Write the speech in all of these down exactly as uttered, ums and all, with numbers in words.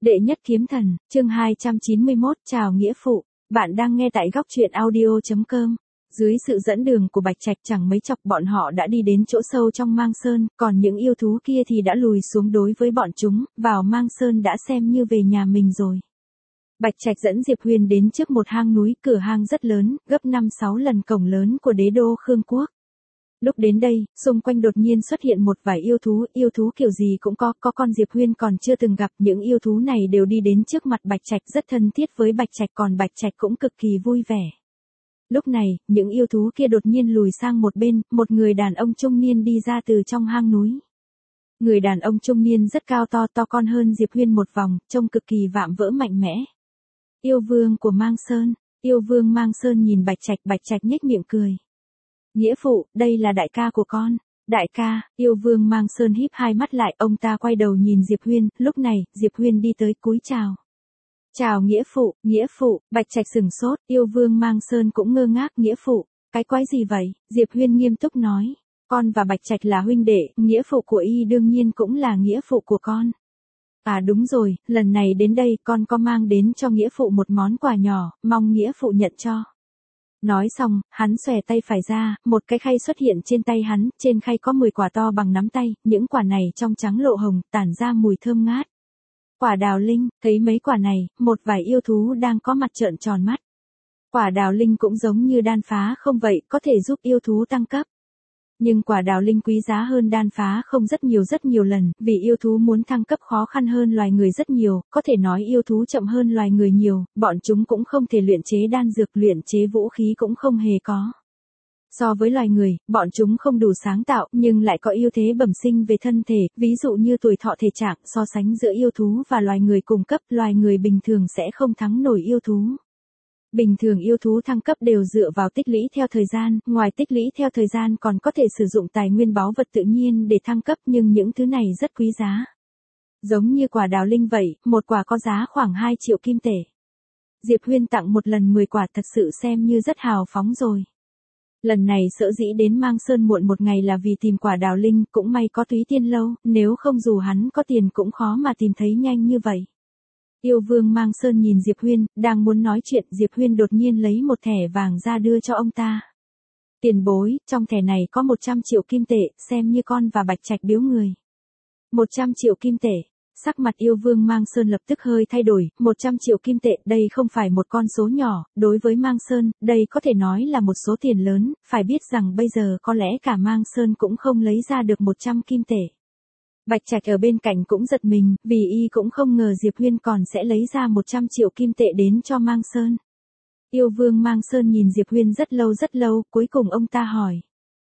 Đệ nhất kiếm thần, chương hai trăm chín mươi mốt, chào nghĩa phụ. Bạn đang nghe tại góc truyện audio chấm com. Dưới sự dẫn đường của Bạch Trạch chẳng mấy chọc bọn họ đã đi đến chỗ sâu trong Mang Sơn, còn những yêu thú kia thì đã lùi xuống đối với bọn chúng, vào Mang Sơn đã xem như về nhà mình rồi. Bạch Trạch dẫn Diệp Huyền đến trước một hang núi, cửa hang rất lớn, gấp năm sáu lần cổng lớn của đế đô Khương Quốc. Lúc đến đây, xung quanh đột nhiên xuất hiện một vài yêu thú, yêu thú kiểu gì cũng có, có con Diệp Huyền còn chưa từng gặp, những yêu thú này đều đi đến trước mặt Bạch Trạch rất thân thiết với Bạch Trạch, còn Bạch Trạch cũng cực kỳ vui vẻ. Lúc này, những yêu thú kia đột nhiên lùi sang một bên, một người đàn ông trung niên đi ra từ trong hang núi. Người đàn ông trung niên rất cao to, to con hơn Diệp Huyền một vòng, trông cực kỳ vạm vỡ mạnh mẽ. Yêu vương của Mang Sơn, yêu vương Mang Sơn nhìn Bạch Trạch, Bạch Trạch nhếch miệng cười. Nghĩa phụ, đây là đại ca của con. Đại ca, yêu vương Mang Sơn híp hai mắt lại, ông ta quay đầu nhìn Diệp Huyền, lúc này, Diệp Huyền đi tới cúi chào. Chào nghĩa phụ, nghĩa phụ, Bạch Trạch sừng sốt, yêu vương Mang Sơn cũng ngơ ngác, nghĩa phụ, cái quái gì vậy? Diệp Huyền nghiêm túc nói, con và Bạch Trạch là huynh đệ, nghĩa phụ của y đương nhiên cũng là nghĩa phụ của con. À đúng rồi, lần này đến đây con có mang đến cho nghĩa phụ một món quà nhỏ, mong nghĩa phụ nhận cho. Nói xong, hắn xòe tay phải ra, một cái khay xuất hiện trên tay hắn, trên khay có mười quả to bằng nắm tay, những quả này trong trắng lộ hồng, tản ra mùi thơm ngát. Quả đào linh, thấy mấy quả này, một vài yêu thú đang có mặt trợn tròn mắt. Quả đào linh cũng giống như đan phá không vậy, có thể giúp yêu thú tăng cấp. Nhưng quả đào linh quý giá hơn đan phá không rất nhiều rất nhiều lần, vì yêu thú muốn thăng cấp khó khăn hơn loài người rất nhiều, có thể nói yêu thú chậm hơn loài người nhiều, bọn chúng cũng không thể luyện chế đan dược, luyện chế vũ khí cũng không hề có. So với loài người, bọn chúng không đủ sáng tạo, nhưng lại có ưu thế bẩm sinh về thân thể, ví dụ như tuổi thọ thể trạng, so sánh giữa yêu thú và loài người cùng cấp, loài người bình thường sẽ không thắng nổi yêu thú. Bình thường yêu thú thăng cấp đều dựa vào tích lũy theo thời gian, ngoài tích lũy theo thời gian còn có thể sử dụng tài nguyên báu vật tự nhiên để thăng cấp, nhưng những thứ này rất quý giá. Giống như quả đào linh vậy, một quả có giá khoảng hai triệu kim tệ. Diệp Huyền tặng một lần mười quả thật sự xem như rất hào phóng rồi. Lần này sở dĩ đến Mang Sơn muộn một ngày là vì tìm quả đào linh, cũng may có Túy Tiên Lâu, nếu không dù hắn có tiền cũng khó mà tìm thấy nhanh như vậy. Yêu vương Mang Sơn nhìn Diệp Huyền, đang muốn nói chuyện, Diệp Huyền đột nhiên lấy một thẻ vàng ra đưa cho ông ta. Tiền bối, trong thẻ này có một trăm triệu kim tệ, xem như con và Bạch Trạch biếu người. một trăm triệu kim tệ. Sắc mặt yêu vương Mang Sơn lập tức hơi thay đổi, một trăm triệu kim tệ, đây không phải một con số nhỏ, đối với Mang Sơn, đây có thể nói là một số tiền lớn, phải biết rằng bây giờ có lẽ cả Mang Sơn cũng không lấy ra được một trăm kim tệ. Bạch Trạch ở bên cạnh cũng giật mình, vì y cũng không ngờ Diệp Huyền còn sẽ lấy ra một trăm triệu kim tệ đến cho Mang Sơn. Yêu vương Mang Sơn nhìn Diệp Huyền rất lâu rất lâu, cuối cùng ông ta hỏi.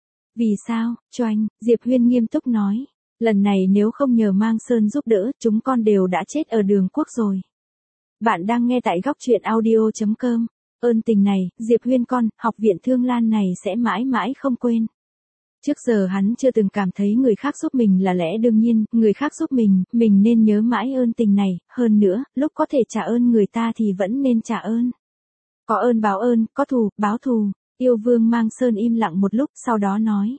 Vì sao, Choanh? Diệp Huyền nghiêm túc nói. Lần này nếu không nhờ Mang Sơn giúp đỡ, chúng con đều đã chết ở đường quốc rồi. Bạn đang nghe tại góc truyện audio chấm com. Ơn tình này, Diệp Huyền con, học viện Thương Lan này sẽ mãi mãi không quên. Trước giờ hắn chưa từng cảm thấy người khác giúp mình là lẽ đương nhiên, người khác giúp mình, mình nên nhớ mãi ơn tình này, hơn nữa, lúc có thể trả ơn người ta thì vẫn nên trả ơn. Có ơn báo ơn, có thù, báo thù. Yêu vương Mang Sơn im lặng một lúc, sau đó nói.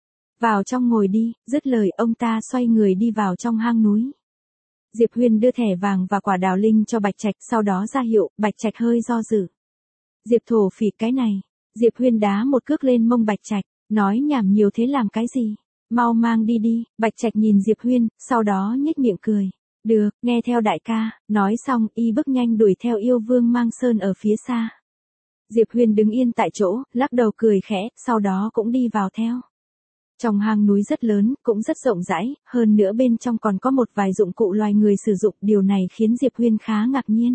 Vào trong ngồi đi, dứt lời ông ta xoay người đi vào trong hang núi. Diệp Huyền đưa thẻ vàng và quả đào linh cho Bạch Trạch, sau đó ra hiệu, Bạch Trạch hơi do dự. Diệp thổ phỉ cái này. Diệp Huyền đá một cước lên mông Bạch Trạch, nói nhảm nhiều thế làm cái gì? Mau mang đi đi. Bạch Trạch nhìn Diệp Huyền, sau đó nhếch miệng cười. Được, nghe theo đại ca. Nói xong, y bước nhanh đuổi theo yêu vương Mang Sơn ở phía xa. Diệp Huyền đứng yên tại chỗ, lắc đầu cười khẽ, sau đó cũng đi vào theo. Trong hang núi rất lớn, cũng rất rộng rãi, hơn nữa bên trong còn có một vài dụng cụ loài người sử dụng, điều này khiến Diệp Huyền khá ngạc nhiên.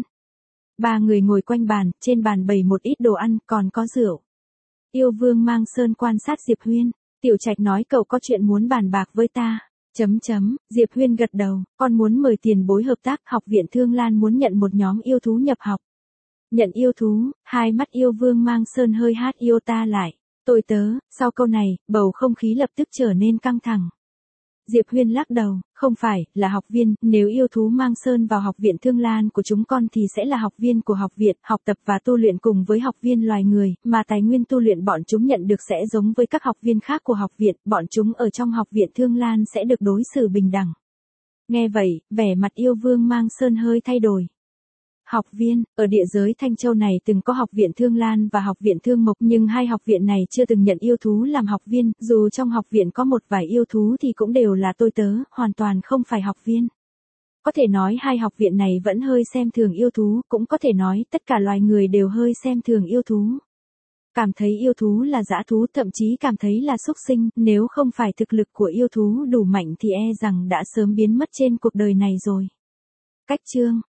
Ba người ngồi quanh bàn, trên bàn bày một ít đồ ăn, còn có rượu. Yêu vương Mang Sơn quan sát Diệp Huyền, Tiểu Trạch nói cậu có chuyện muốn bàn bạc với ta. Chấm chấm, Diệp Huyền gật đầu, con muốn mời tiền bối hợp tác, học viện Thương Lan muốn nhận một nhóm yêu thú nhập học. Nhận yêu thú, hai mắt yêu vương Mang Sơn hơi hát yêu ta lại. Tôi tớ, sau câu này, bầu không khí lập tức trở nên căng thẳng. Diệp Huyền lắc đầu, không phải, là học viên, nếu yêu thú Mang Sơn vào học viện Thương Lan của chúng con thì sẽ là học viên của học viện, học tập và tu luyện cùng với học viên loài người, mà tài nguyên tu luyện bọn chúng nhận được sẽ giống với các học viên khác của học viện, bọn chúng ở trong học viện Thương Lan sẽ được đối xử bình đẳng. Nghe vậy, vẻ mặt yêu Vương Mang Sơn hơi thay đổi. Học viên, ở địa giới Thanh Châu này từng có học viện Thương Lan và học viện Thương Mộc, nhưng hai học viện này chưa từng nhận yêu thú làm học viên, dù trong học viện có một vài yêu thú thì cũng đều là tôi tớ, hoàn toàn không phải học viên. Có thể nói hai học viện này vẫn hơi xem thường yêu thú, cũng có thể nói tất cả loài người đều hơi xem thường yêu thú. Cảm thấy yêu thú là dã thú, thậm chí cảm thấy là súc sinh, nếu không phải thực lực của yêu thú đủ mạnh thì e rằng đã sớm biến mất trên cuộc đời này rồi. Cách chương